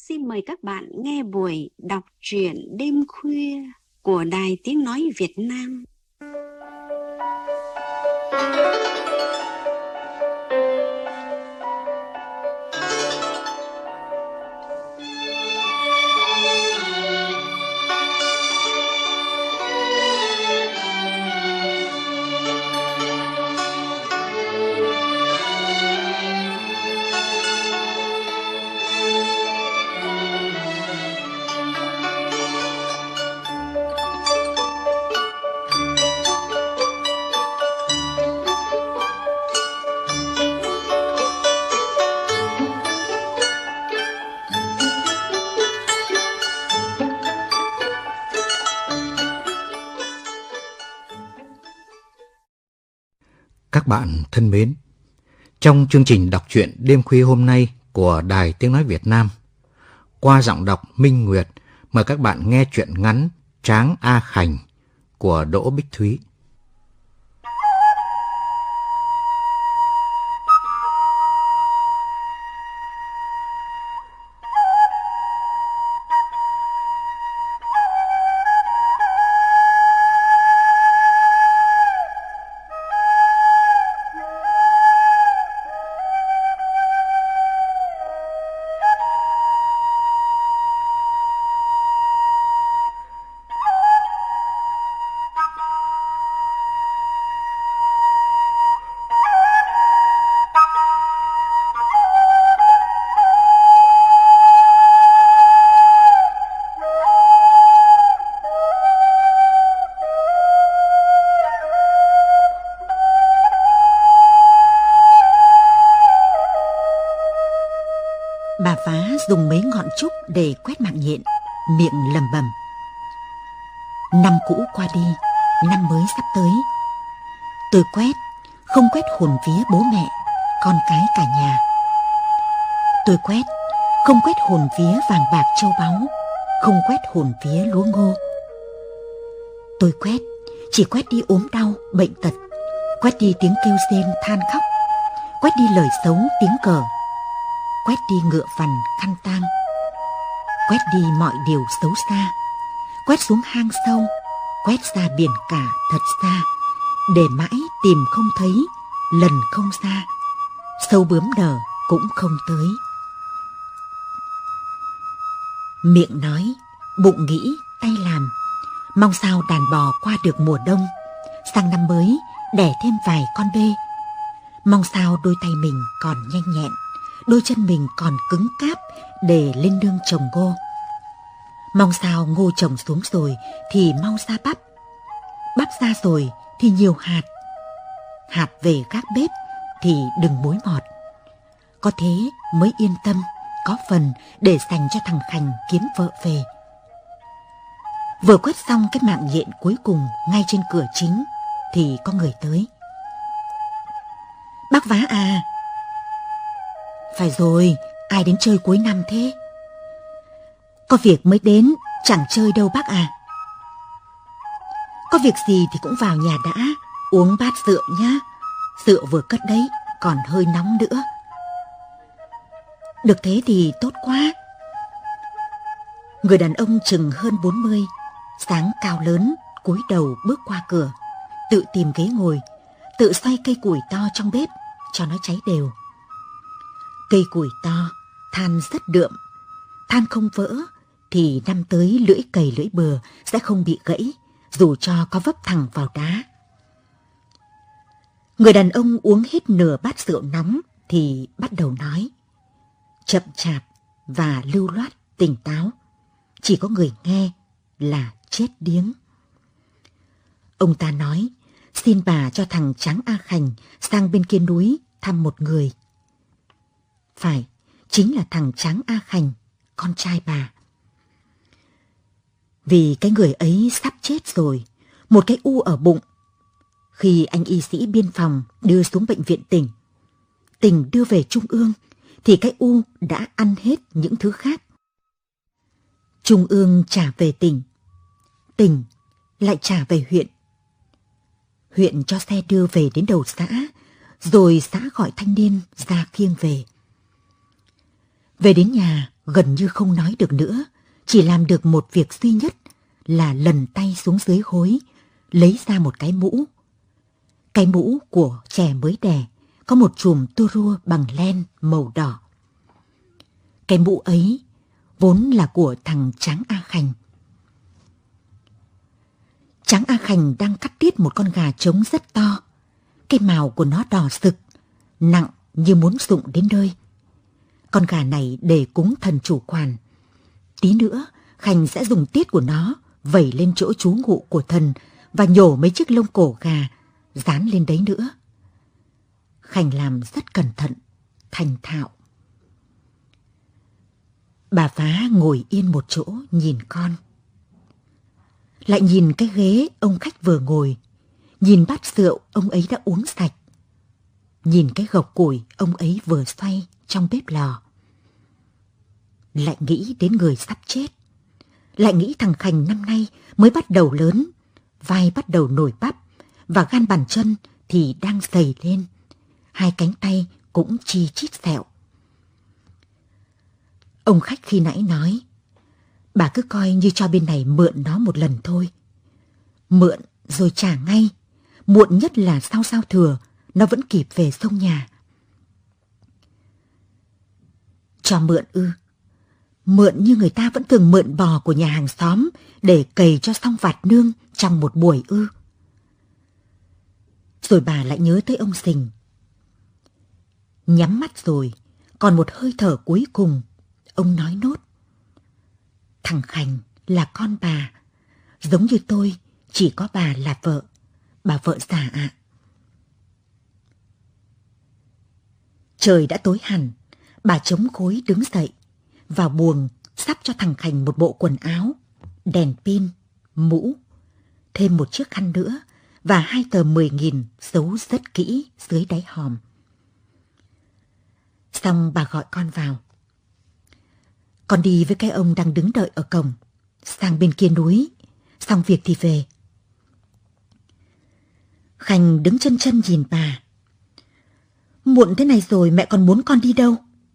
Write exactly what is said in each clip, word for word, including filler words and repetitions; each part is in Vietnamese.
xin mời các bạn nghe buổi đọc truyện đêm khuya của Đài Tiếng Nói Việt Nam. Các bạn thân mến, trong chương trình đọc truyện đêm khuya hôm nay của Đài Tiếng Nói Việt Nam, qua giọng đọc Minh Nguyệt, mời các bạn nghe truyện ngắn Tráng A Khành của Đỗ Bích Thúy. Bà Phá dùng mấy ngọn trúc để quét mạng nhện, miệng lẩm bẩm. Năm cũ qua đi, năm mới sắp tới. Tôi quét, không quét hồn vía bố mẹ, con cái cả nhà. Tôi quét, không quét hồn vía vàng bạc châu báu, không quét hồn vía lúa ngô. Tôi quét, chỉ quét đi ốm đau, bệnh tật, quét đi tiếng kêu rên than khóc, quét đi lời xấu tiếng cờ, quét đi ngựa vằn khăn tang, quét đi mọi điều xấu xa, quét xuống hang sâu, quét ra biển cả thật xa, để mãi tìm không thấy, lần không ra, sâu bướm nở cũng không tới. Miệng nói, bụng nghĩ, tay làm, mong sao đàn bò qua được mùa đông, sang năm mới đẻ thêm vài con bê. Mong sao đôi tay mình còn nhanh nhẹn, đôi chân mình còn cứng cáp để lên nương trồng ngô. Mong sao ngô trồng xuống rồi thì mau ra bắp, bắp ra rồi thì nhiều hạt, hạt về gác bếp thì đừng mối mọt. Có thế mới yên tâm, có phần để dành cho thằng Khành kiếm vợ về. Vừa quét xong cái mạng nhện cuối cùng ngay trên cửa chính thì có người tới. Bác Vá à? Phải rồi, ai đến chơi cuối năm thế? Có việc mới đến, chẳng chơi đâu bác à. Có việc gì thì cũng vào nhà đã, uống bát rượu nhá. Rượu vừa cất đấy, còn hơi nóng nữa. Được thế thì tốt quá. Người đàn ông chừng hơn bốn mươi, dáng cao lớn, cúi đầu bước qua cửa, tự tìm ghế ngồi, tự xoay cây củi to trong bếp cho nó cháy đều. Cây củi to, than rất đượm, than không vỡ thì năm tới lưỡi cày lưỡi bừa sẽ không bị gãy, dù cho có vấp thẳng vào đá. Người đàn ông uống hết nửa bát rượu nóng thì bắt đầu nói, chậm chạp và lưu loát tỉnh táo, chỉ có người nghe là chết điếng. Ông ta nói, xin bà cho thằng Tráng A Khành sang bên kia núi thăm một người. Phải, chính là thằng Tráng A Khành, con trai bà. Vì cái người ấy sắp chết rồi, một cái u ở bụng. Khi anh y sĩ biên phòng đưa xuống bệnh viện tỉnh, tỉnh đưa về trung ương, thì cái u đã ăn hết những thứ khác. Trung ương trả về tỉnh, tỉnh lại trả về huyện. Huyện cho xe đưa về đến đầu xã, rồi xã gọi thanh niên ra khiêng về. Về đến nhà, gần như không nói được nữa, chỉ làm được một việc duy nhất là lần tay xuống dưới gối, lấy ra một cái mũ. Cái mũ của trẻ mới đẻ, có một chùm tua rua bằng len màu đỏ. Cái mũ ấy vốn là của thằng Tráng A Khành. Tráng A Khành đang cắt tiết một con gà trống rất to. Cái mào của nó đỏ rực, nặng như muốn rụng đến nơi. Con gà này để cúng thần chủ quản. Tí nữa, Khành sẽ dùng tiết của nó vẩy lên chỗ trú ngụ của thần và nhổ mấy chiếc lông cổ gà dán lên đấy nữa. Khành làm rất cẩn thận, thành thạo. Bà Phá ngồi yên một chỗ nhìn con. Lại nhìn cái ghế ông khách vừa ngồi, nhìn bát rượu ông ấy đã uống sạch, nhìn cái gộc củi ông ấy vừa xoay trong bếp lò. Lại nghĩ đến người sắp chết, lại nghĩ thằng Khành năm nay mới bắt đầu lớn, vai bắt đầu nổi bắp và gan bàn chân thì đang dày lên, hai cánh tay cũng chi chít sẹo. Ông khách khi nãy nói, bà cứ coi như cho bên này mượn nó một lần thôi. Mượn rồi trả ngay, muộn nhất là sau giao thừa, nó vẫn kịp về sông nhà. Cho mượn ư? Mượn như người ta vẫn thường mượn bò của nhà hàng xóm để cày cho xong vạt nương trong một buổi ư? Rồi bà lại nhớ tới ông Sình. Nhắm mắt rồi, còn một hơi thở cuối cùng, ông nói nốt. Thằng Khành là con bà, giống như tôi, chỉ có bà là vợ, bà vợ già ạ. À. Trời đã tối hẳn, bà chống gối đứng dậy, vào buồng sắp cho thằng Khành một bộ quần áo, đèn pin, mũ, thêm một chiếc khăn nữa và hai tờ mười nghìn giấu rất kỹ dưới đáy hòm. Xong bà gọi con vào. Con đi với cái ông đang đứng đợi ở cổng, sang bên kia núi, xong việc thì về. Khành đứng chân chân nhìn bà. Muộn thế này rồi mẹ còn muốn con đi đâu?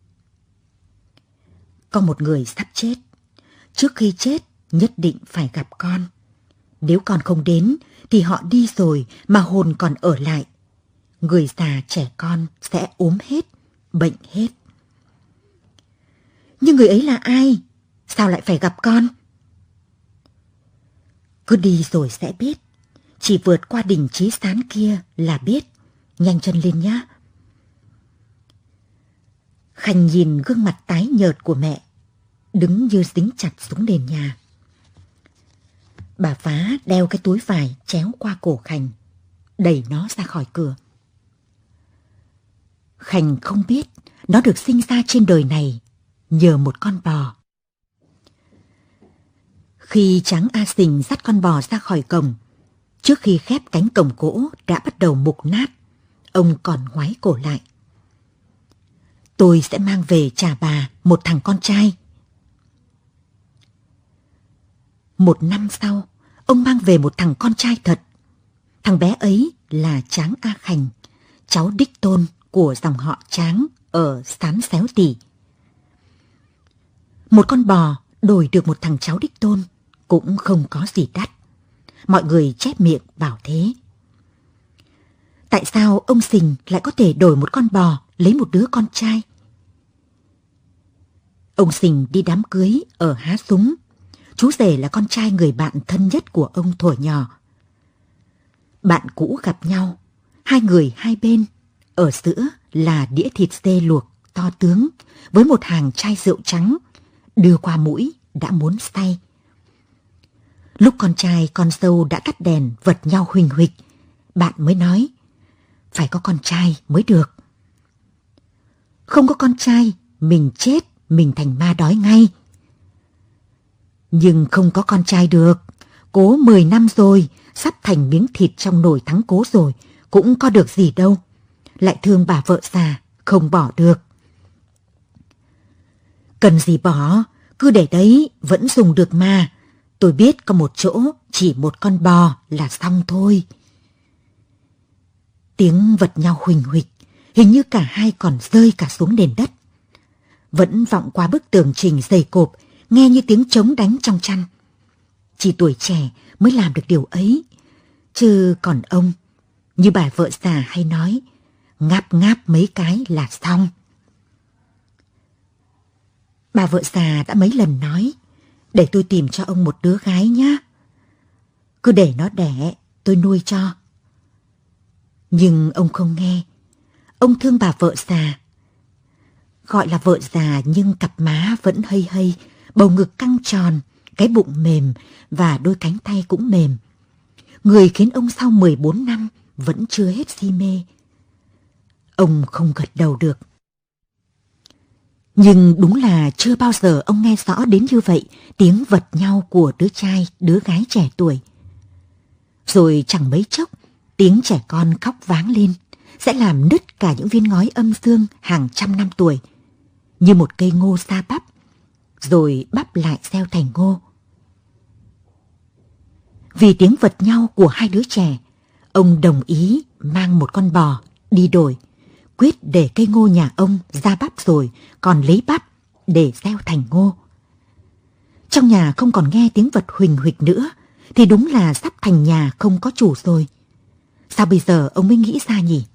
Có một người sắp chết, trước khi chết nhất định phải gặp con. Nếu con không đến thì họ đi rồi mà hồn còn ở lại. Người già trẻ con sẽ ốm hết, bệnh hết. Nhưng người ấy là ai? Sao lại phải gặp con? Cứ đi rồi sẽ biết. Chỉ vượt qua đỉnh Chí Sán kia là biết. Nhanh chân lên nhá. Khanh nhìn gương mặt tái nhợt của mẹ, đứng như dính chặt xuống nền nhà. Bà Phá đeo cái túi vải chéo qua cổ Khanh, đẩy nó ra khỏi cửa. Khanh không biết nó được sinh ra trên đời này nhờ một con bò. Khi Tráng A Sình dắt con bò ra khỏi cổng, trước khi khép cánh cổng gỗ đã bắt đầu mục nát, ông còn ngoái cổ lại. Tôi sẽ mang về trả bà một thằng con trai. Một năm sau, ông mang về một thằng con trai thật. Thằng bé ấy là Tráng A Khành, cháu đích tôn của dòng họ Tráng ở Sán Xéo Tỉ. Một con bò đổi được một thằng cháu đích tôn cũng không có gì đắt. Mọi người chép miệng bảo thế. Tại sao ông Sình lại có thể đổi một con bò lấy một đứa con trai? Ông Sình đi đám cưới ở Há Súng. Chú rể là con trai người bạn thân nhất của ông thuở nhỏ. Bạn cũ gặp nhau, hai người hai bên, ở giữa là đĩa thịt dê luộc to tướng với một hàng chai rượu trắng, đưa qua mũi đã muốn say. Lúc con trai con dâu đã tắt đèn vật nhau huỳnh huỵch, bạn mới nói, phải có con trai mới được. Không có con trai, mình chết, mình thành ma đói ngay. Nhưng không có con trai được, cố mười năm rồi, sắp thành miếng thịt trong nồi thắng cố rồi, cũng có được gì đâu. Lại thương bà vợ già, không bỏ được. Cần gì bỏ, cứ để đấy, vẫn dùng được mà. Tôi biết có một chỗ, chỉ một con bò là xong thôi. Tiếng vật nhau huỳnh huỵch, hình như cả hai còn rơi cả xuống nền đất. vẫn vọng qua bức tường trình dày cộp, nghe như tiếng trống đánh trong chăn. Chỉ tuổi trẻ mới làm được điều ấy, chứ còn ông, như bà vợ già hay nói, ngáp ngáp mấy cái là xong. Bà vợ già đã mấy lần nói, để tôi tìm cho ông một đứa gái nhá. Cứ để nó đẻ, tôi nuôi cho. Nhưng ông không nghe. Ông thương bà vợ già. Gọi là vợ già nhưng cặp má vẫn hây hây, bầu ngực căng tròn, cái bụng mềm và đôi cánh tay cũng mềm. Người khiến ông sau mười bốn năm vẫn chưa hết si mê. Ông không gật đầu được. Nhưng đúng là chưa bao giờ ông nghe rõ đến như vậy tiếng vật nhau của đứa trai, đứa gái trẻ tuổi. Rồi chẳng mấy chốc, tiếng trẻ con khóc váng lên, sẽ làm nứt cả những viên ngói âm dương hàng trăm năm tuổi, như một cây ngô sa bắp, rồi bắp lại gieo thành ngô. Vì tiếng vật nhau của hai đứa trẻ, ông đồng ý mang một con bò đi đổi, quyết để cây ngô nhà ông ra bắp rồi còn lấy bắp để gieo thành ngô. Trong nhà không còn nghe tiếng vật huỳnh huỵch nữa, thì đúng là sắp thành nhà không có chủ rồi. Sao bây giờ ông mới nghĩ ra nhỉ?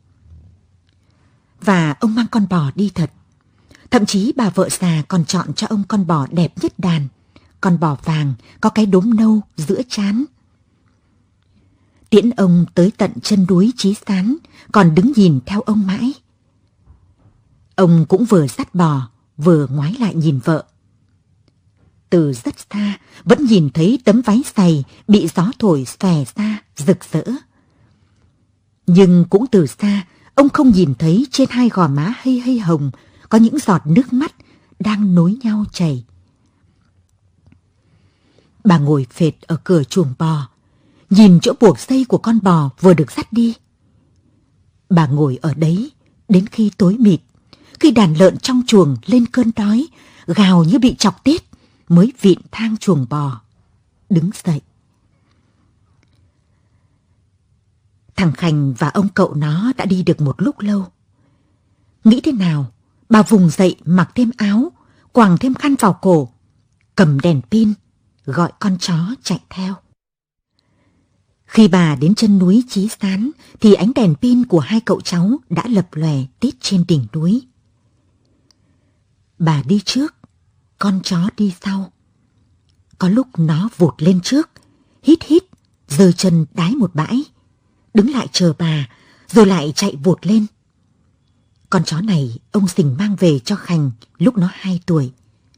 Và ông mang con bò đi thật. Thậm chí bà vợ già còn chọn cho ông con bò đẹp nhất đàn, con bò vàng có cái đốm nâu giữa trán. Tiễn ông tới tận chân núi Chí Sán, còn đứng nhìn theo ông mãi. Ông cũng vừa dắt bò, vừa ngoái lại nhìn vợ. Từ rất xa, vẫn nhìn thấy tấm váy dày bị gió thổi xòe ra, rực rỡ. Nhưng cũng từ xa, ông không nhìn thấy trên hai gò má hây hây hồng có những giọt nước mắt đang nối nhau chảy. Bà ngồi phệt ở cửa chuồng bò, nhìn chỗ buộc dây của con bò vừa được dắt đi. Bà ngồi ở đấy đến khi tối mịt, khi đàn lợn trong chuồng lên cơn đói, gào như bị chọc tiết, mới vịn thang chuồng bò, đứng dậy. Thằng Khành và ông cậu nó đã đi được một lúc lâu. Nghĩ thế nào, bà vùng dậy mặc thêm áo, quàng thêm khăn vào cổ, cầm đèn pin, gọi con chó chạy theo. Khi bà đến chân núi Chí Sán, thì ánh đèn pin của hai cậu cháu đã lập lòe tít trên đỉnh núi. Bà đi trước, con chó đi sau. Có lúc nó vụt lên trước, hít hít, giơ chân đái một bãi, đứng lại chờ bà, rồi lại chạy vụt lên. Con chó này ông Sình mang về cho Khành lúc nó hai tuổi.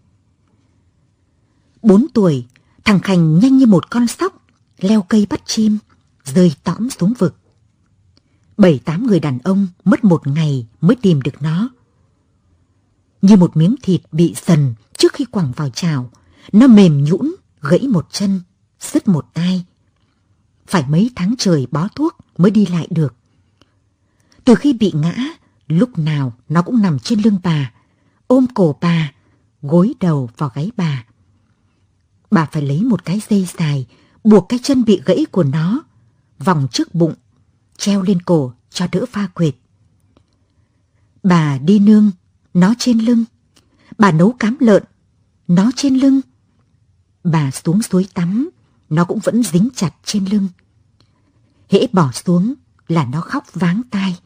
Bốn tuổi, thằng Khành nhanh như một con sóc, leo cây bắt chim, rơi tõm xuống vực. Bảy tám người đàn ông mất một ngày mới tìm được nó. Như một miếng thịt bị sần trước khi quẳng vào chảo, nó mềm nhũn, gãy một chân, sứt một tai. Phải mấy tháng trời bó thuốc mới đi lại được. Từ khi bị ngã, lúc nào nó cũng nằm trên lưng bà, ôm cổ bà, gối đầu vào gáy bà. Bà phải lấy một cái dây dài, buộc cái chân bị gãy của nó, vòng trước bụng, treo lên cổ cho đỡ pha quệt. Bà đi nương, nó trên lưng. Bà nấu cám lợn, nó trên lưng. Bà xuống suối tắm, nó cũng vẫn dính chặt trên lưng. Hễ bỏ xuống là nó khóc váng tai.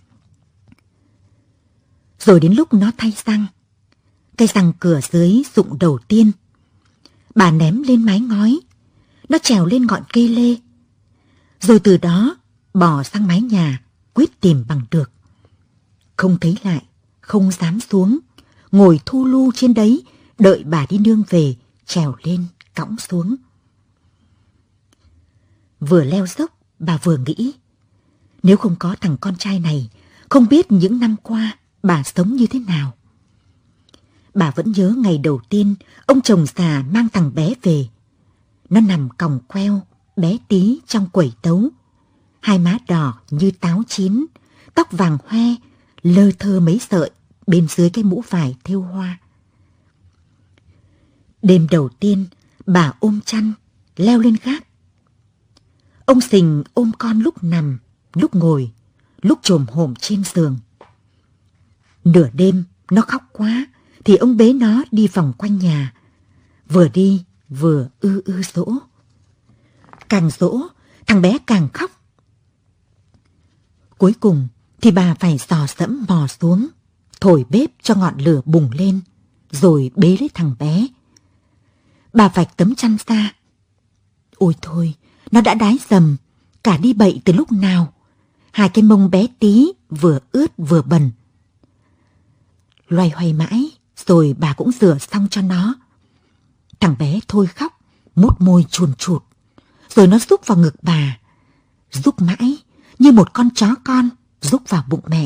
Rồi đến lúc nó thay răng, cái răng cửa dưới rụng đầu tiên, bà ném lên mái ngói, nó trèo lên ngọn cây lê. Rồi từ đó bò sang mái nhà, quyết tìm bằng được. Không thấy lại, không dám xuống, ngồi thu lu trên đấy, đợi bà đi nương về, trèo lên, cõng xuống. Vừa leo dốc, bà vừa nghĩ, nếu không có thằng con trai này, không biết những năm qua bà sống như thế nào. Bà vẫn nhớ ngày đầu tiên ông chồng già mang thằng bé về. Nó nằm còng queo, bé tí trong quẩy tấu. Hai má đỏ như táo chín, tóc vàng hoe, lơ thơ mấy sợi bên dưới cái mũ vải thêu hoa. Đêm đầu tiên, bà ôm chăn, leo lên gác. Ông Sình ôm con lúc nằm, lúc ngồi, lúc chồm hổm trên giường. Nửa đêm, nó khóc quá, thì ông bế nó đi vòng quanh nhà, vừa đi vừa ư ư dỗ. Càng dỗ, thằng bé càng khóc. Cuối cùng thì bà phải dò dẫm mò xuống, thổi bếp cho ngọn lửa bùng lên, rồi bế lấy thằng bé. Bà vạch tấm chăn ra. Ôi thôi, nó đã đái dầm, cả đi bậy từ lúc nào. Hai cái mông bé tí, vừa ướt vừa bẩn. Loay hoay mãi, rồi bà cũng rửa xong cho nó. Thằng bé thôi khóc, mút môi chùn chụt, rồi nó rúc vào ngực bà. Rúc mãi, như một con chó con rúc vào bụng mẹ.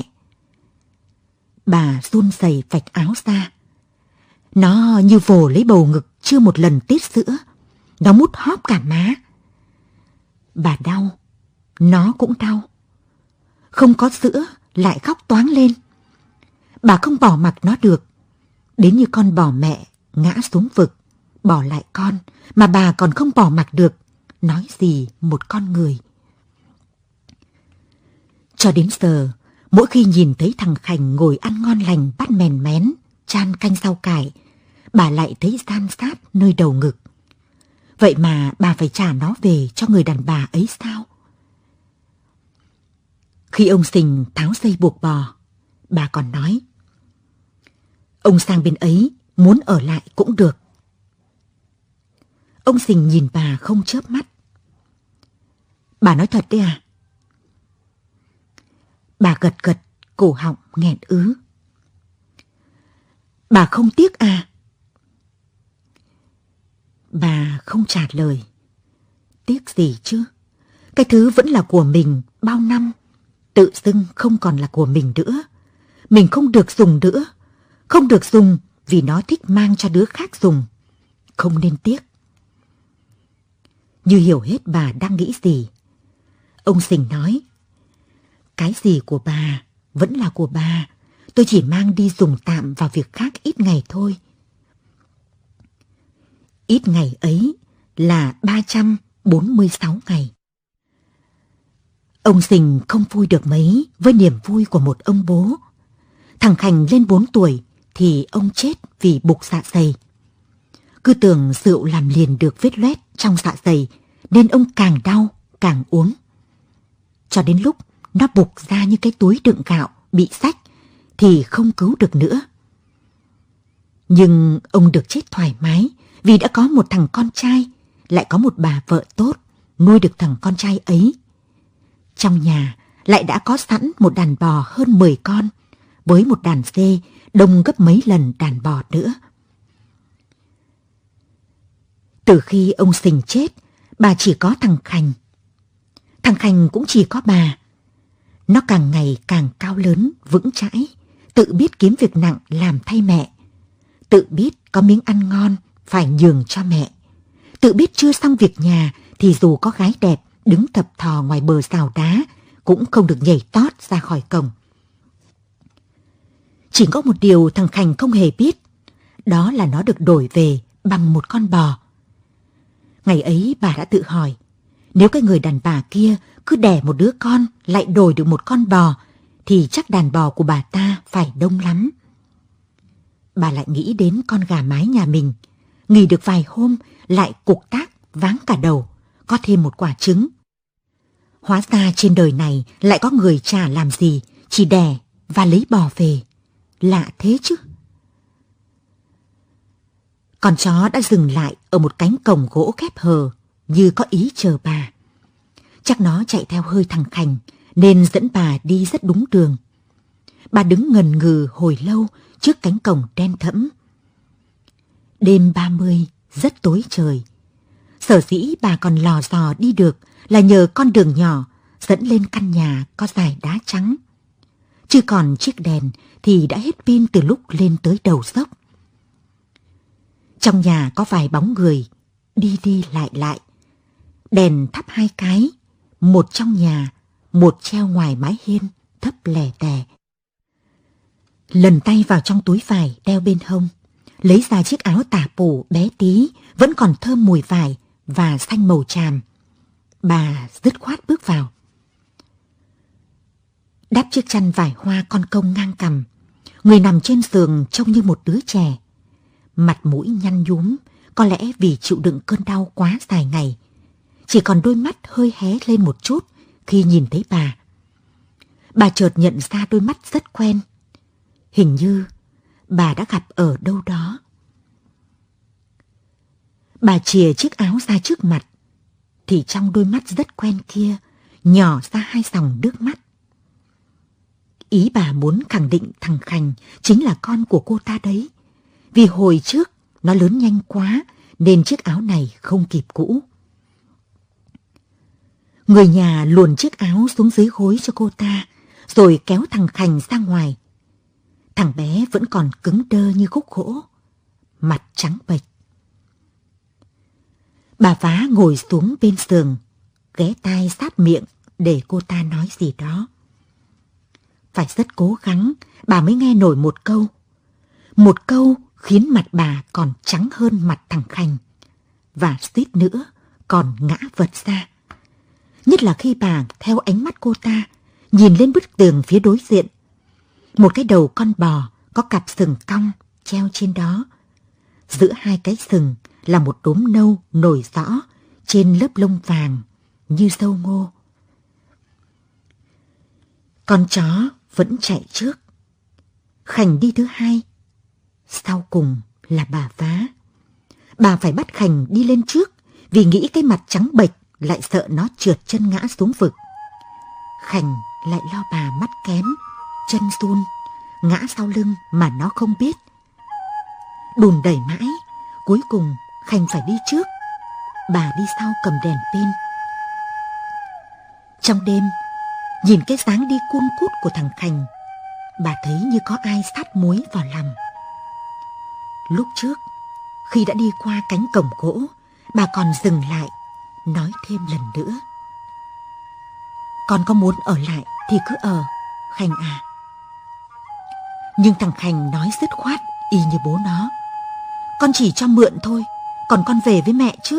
Bà run rẩy vạch áo ra. Nó như vồ lấy bầu ngực chưa một lần tiết sữa. Nó mút hóp cả má. Bà đau, nó cũng đau. Không có sữa, lại khóc toáng lên. Bà không bỏ mặc nó được. Đến như con bò mẹ ngã xuống vực, bỏ lại con, mà bà còn không bỏ mặc được. Nói gì một con người. Cho đến giờ, mỗi khi nhìn thấy thằng Khành ngồi ăn ngon lành bắt mèn mén, chan canh rau cải, bà lại thấy san sát nơi đầu ngực. Vậy mà bà phải trả nó về cho người đàn bà ấy sao? Khi ông Sình tháo dây buộc bò, bà còn nói: ông sang bên ấy, muốn ở lại cũng được. Ông Sình nhìn bà không chớp mắt. Bà nói thật đấy à? Bà gật gật, cổ họng nghẹn ứ. Bà không tiếc à? Bà không trả lời. Tiếc gì chứ? Cái thứ vẫn là của mình bao năm, tự dưng không còn là của mình nữa. Mình không được dùng nữa. Không được dùng vì nó thích mang cho đứa khác dùng. Không nên tiếc. Như hiểu hết bà đang nghĩ gì, ông Sình nói: cái gì của bà vẫn là của bà. Tôi chỉ mang đi dùng tạm vào việc khác ít ngày thôi. Ít ngày ấy là ba trăm bốn mươi sáu ngày. Ông Sình không vui được mấy với niềm vui của một ông bố. Thằng Khành lên bốn tuổi thì ông chết vì bục dạ dày. Cứ tưởng rượu làm liền được vết loét trong dạ dày, nên ông càng đau càng uống. Cho đến lúc nó bục ra như cái túi đựng gạo bị rách thì không cứu được nữa. Nhưng ông được chết thoải mái vì đã có một thằng con trai, lại có một bà vợ tốt nuôi được thằng con trai ấy. Trong nhà lại đã có sẵn một đàn bò hơn mười con, với một đàn dê đông gấp mấy lần đàn bò nữa. Từ khi ông Sình chết, bà chỉ có thằng Khành. Thằng Khành cũng chỉ có bà. Nó càng ngày càng cao lớn, vững chãi, tự biết kiếm việc nặng làm thay mẹ, tự biết có miếng ăn ngon phải nhường cho mẹ, tự biết chưa xong việc nhà thì dù có gái đẹp đứng thập thò ngoài bờ rào đá cũng không được nhảy tót ra khỏi cổng. Chỉ có một điều thằng Khành không hề biết, đó là nó được đổi về bằng một con bò. Ngày ấy bà đã tự hỏi, nếu cái người đàn bà kia cứ đẻ một đứa con lại đổi được một con bò, thì chắc đàn bò của bà ta phải đông lắm. Bà lại nghĩ đến con gà mái nhà mình, nghỉ được vài hôm lại cục tác váng cả đầu, có thêm một quả trứng. Hóa ra trên đời này lại có người chả làm gì, chỉ đẻ và lấy bò về. Lạ thế chứ. Con chó đã dừng lại ở một cánh cổng gỗ khép hờ, như có ý chờ bà. Chắc nó chạy theo hơi thằng Khành, nên dẫn bà đi rất đúng đường. Bà đứng ngần ngừ hồi lâu trước cánh cổng đen thẫm. Đêm ba mươi, rất tối trời. Sở dĩ bà còn lò dò đi được là nhờ con đường nhỏ dẫn lên căn nhà có dải đá trắng. Chứ còn chiếc đèn thì đã hết pin từ lúc lên tới đầu dốc. Trong nhà có vài bóng người, đi đi lại lại. Đèn thắp hai cái, một trong nhà, một treo ngoài mái hiên, thấp lè tè. Lần tay vào trong túi vải đeo bên hông, lấy ra chiếc áo tả pủ bé tí, vẫn còn thơm mùi vải và xanh màu tràm. Bà dứt khoát bước vào. Đắp chiếc chăn vải hoa con công ngang cằm, Người nằm trên giường trông như một đứa trẻ. Mặt mũi nhăn nhúm, có lẽ vì chịu đựng cơn đau quá dài ngày. Chỉ còn đôi mắt hơi hé lên một chút khi nhìn thấy bà. Bà chợt nhận ra đôi mắt rất quen. Hình như bà đã gặp ở đâu đó. Bà chìa chiếc áo ra trước mặt, thì trong đôi mắt rất quen kia nhỏ ra hai dòng nước mắt. Ý bà muốn khẳng định thằng Khanh chính là con của cô ta đấy. Vì hồi trước nó lớn nhanh quá nên chiếc áo này không kịp cũ. Người nhà luồn chiếc áo xuống dưới gối cho cô ta, rồi kéo thằng Khanh ra ngoài. Thằng bé vẫn còn cứng đơ như khúc gỗ, mặt trắng bệch. Bà Vá ngồi xuống bên giường, ghé tai sát miệng để cô ta nói gì đó. Phải rất cố gắng, bà mới nghe nổi một câu. Một câu khiến mặt bà còn trắng hơn mặt thằng Khanh, và suýt nữa còn ngã vật ra. Nhất là khi bà theo ánh mắt cô ta nhìn lên bức tường phía đối diện. Một cái đầu con bò có cặp sừng cong treo trên đó. Giữa hai cái sừng là một đốm nâu nổi rõ trên lớp lông vàng như dâu ngô. Con chó vẫn chạy trước. Khanh đi thứ hai. Sau cùng là bà Vá. Bà phải bắt Khanh đi lên trước vì nghĩ cái mặt trắng bệch lại sợ nó trượt chân ngã xuống vực. Khanh lại lo bà mắt kém, chân run, ngã sau lưng mà nó không biết. Đùn đẩy mãi, cuối cùng Khanh phải đi trước. Bà đi sau cầm đèn pin. Trong đêm, nhìn cái dáng đi cun cút của thằng Khanh, bà thấy như có ai sát muối vào lòng. Lúc trước, khi đã đi qua cánh cổng gỗ, bà còn dừng lại, nói thêm lần nữa. Con có muốn ở lại thì cứ ở, Khanh à. Nhưng thằng Khanh nói dứt khoát, y như bố nó. Con chỉ cho mượn thôi, còn con về với mẹ chứ.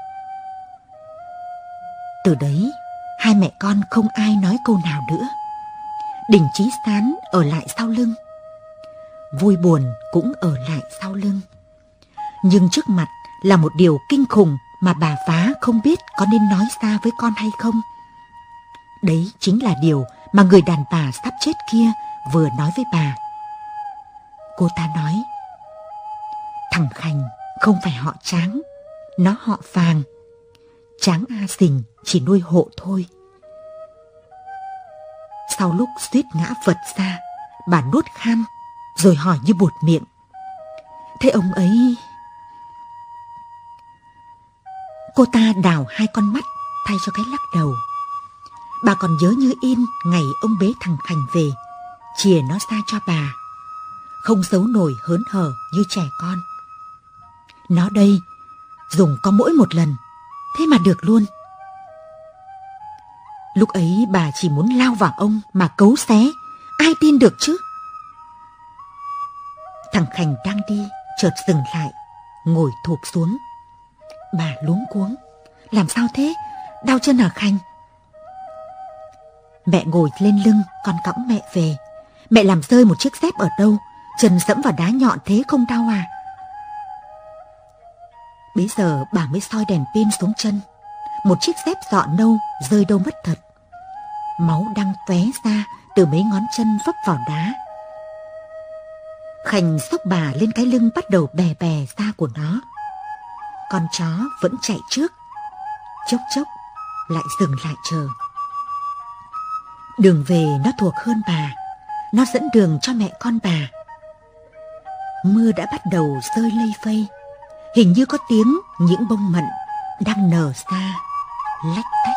Từ đấy, hai mẹ con không ai nói câu nào nữa. Đình Chí Sán ở lại sau lưng. Vui buồn cũng ở lại sau lưng. Nhưng trước mặt là một điều kinh khủng mà bà Vá không biết có nên nói ra với con hay không. Đấy chính là điều mà người đàn bà sắp chết kia vừa nói với bà. Cô ta nói, thằng Khanh không phải họ Tráng, nó họ Phàng. Tráng A Sình chỉ nuôi hộ thôi. Sau lúc suýt ngã vật ra, bà nuốt khan rồi hỏi như buột miệng. Thế ông ấy... Cô ta đào hai con mắt thay cho cái lắc đầu. Bà còn nhớ như in ngày ông bế thằng Khanh về, chìa nó ra cho bà. Không giấu nổi hớn hở như trẻ con. Nó đây, dùng có mỗi một lần, thế mà được luôn. Lúc ấy bà chỉ muốn lao vào ông mà cấu xé, ai tin được chứ. Thằng Khanh đang đi, chợt dừng lại, ngồi thụp xuống. Bà luống cuống. Làm sao thế? Đau chân hả Khanh? Mẹ ngồi lên lưng, con cõng mẹ về. Mẹ làm rơi một chiếc dép ở đâu, chân dẫm vào đá nhọn thế không đau à? Bấy giờ bà mới soi đèn pin xuống chân. Một chiếc dép dọ nâu rơi đâu mất thật. Máu đang tóe ra từ mấy ngón chân vấp vào đá. Khanh xốc bà lên cái lưng bắt đầu bè bè da của nó. Con chó vẫn chạy trước. Chốc chốc lại dừng lại chờ. Đường về nó thuộc hơn bà. Nó dẫn đường cho mẹ con bà. Mưa đã bắt đầu rơi lây phây. Hình như có tiếng những bông mận đang nở ra lách tách.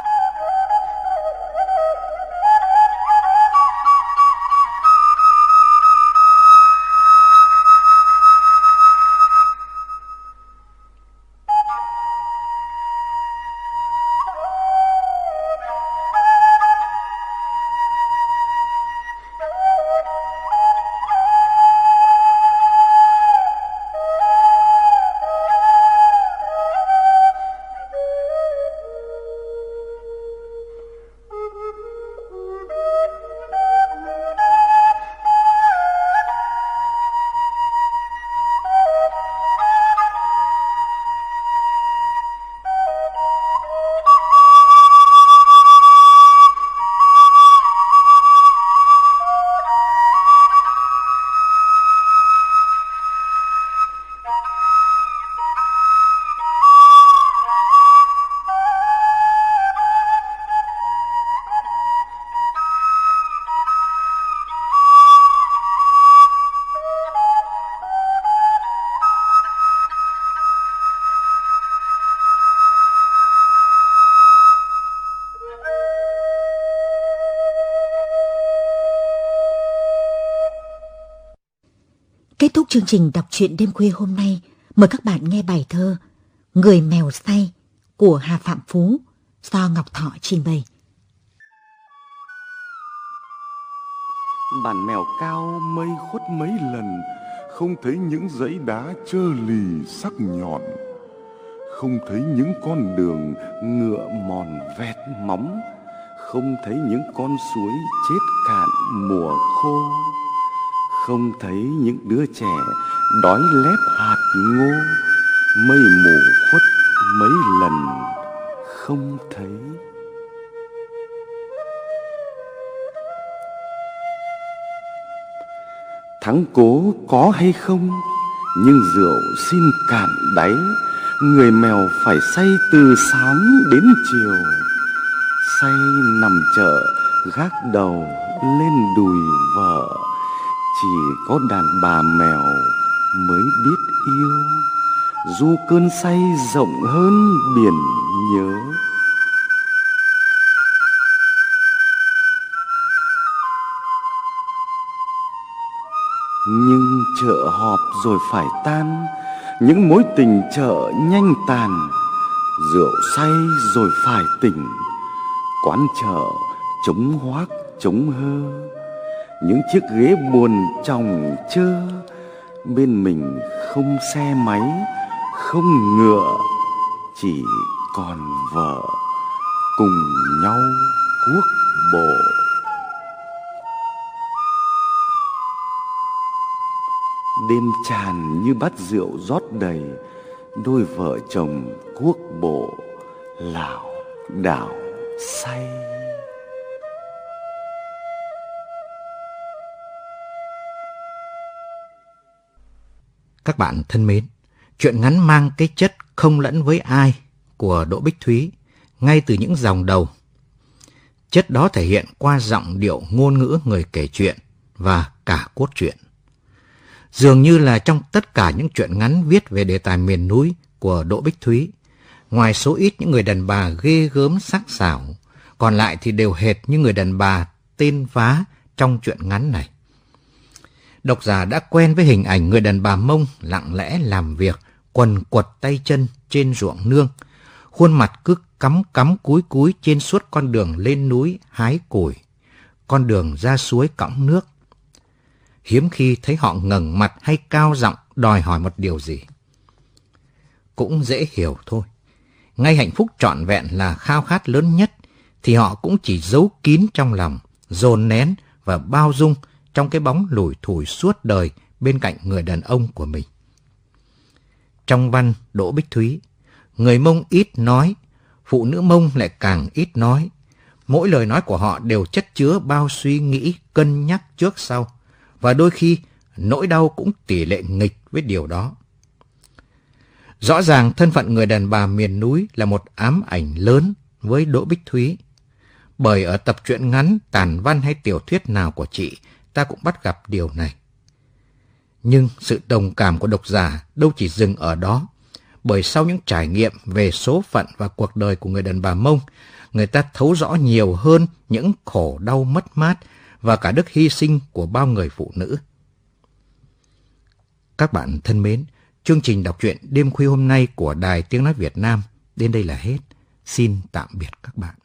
chương trình đọc truyện đêm khuya hôm nay, mời các bạn nghe bài thơ Người mèo say của Hà Phạm Phú do Ngọc Thọ trình bày. Bản mèo cao mây khuất mấy lần, không thấy những dãy đá trơ lì sắc nhọn, không thấy những con đường ngựa mòn vẹt móng, không thấy những con suối chết cạn mùa khô, không thấy những đứa trẻ đói lép hạt ngô. Mây mù khuất mấy lần không thấy. Thắng cố có hay không, nhưng rượu xin cạn đáy. Người mèo phải say từ sáng đến chiều, say nằm chợ gác đầu lên đùi vợ. Chỉ có đàn bà mèo mới biết yêu, dù cơn say rộng hơn biển nhớ. Nhưng chợ họp rồi phải tan, những mối tình chợ nhanh tàn. Rượu say rồi phải tỉnh, quán chợ trống hoác trống hơ. Những chiếc ghế buồn chồng chơ, bên mình không xe máy, không ngựa, chỉ còn vợ cùng nhau cuốc bộ. Đêm tràn như bát rượu rót đầy, đôi vợ chồng cuốc bộ lảo đảo say. Các bạn thân mến, truyện ngắn mang cái chất không lẫn với ai của Đỗ Bích Thúy ngay từ những dòng đầu. Chất đó thể hiện qua giọng điệu ngôn ngữ người kể chuyện và cả cốt truyện. Dường như là trong tất cả những truyện ngắn viết về đề tài miền núi của Đỗ Bích Thúy, ngoài số ít những người đàn bà ghê gớm sắc sảo, còn lại thì đều hệt như người đàn bà tên Vá trong truyện ngắn này. Độc giả đã quen với hình ảnh người đàn bà Mông lặng lẽ làm việc, quần quật tay chân trên ruộng nương, khuôn mặt cứ cắm cắm cúi cúi trên suốt con đường lên núi hái củi, con đường ra suối cõng nước. Hiếm khi thấy họ ngẩng mặt hay cao giọng đòi hỏi một điều gì. Cũng dễ hiểu thôi. Ngay hạnh phúc trọn vẹn là khao khát lớn nhất, thì họ cũng chỉ giấu kín trong lòng, dồn nén và bao dung trong cái bóng lủi thủi suốt đời bên cạnh người đàn ông của mình. Trong văn Đỗ Bích Thúy, người Mông ít nói, phụ nữ Mông lại càng ít nói. Mỗi lời nói của họ đều chất chứa bao suy nghĩ, cân nhắc trước sau, và đôi khi nỗi đau cũng tỷ lệ nghịch với điều đó. Rõ ràng thân phận người đàn bà miền núi là một ám ảnh lớn với Đỗ Bích Thúy, bởi ở tập truyện ngắn, tản văn hay tiểu thuyết nào của chị, ta cũng bắt gặp điều này. Nhưng sự đồng cảm của độc giả đâu chỉ dừng ở đó, bởi sau những trải nghiệm về số phận và cuộc đời của người đàn bà Mông, người ta thấu rõ nhiều hơn những khổ đau mất mát và cả đức hy sinh của bao người phụ nữ. Các bạn thân mến, chương trình đọc truyện đêm khuya hôm nay của Đài Tiếng Nói Việt Nam đến đây là hết. Xin tạm biệt các bạn.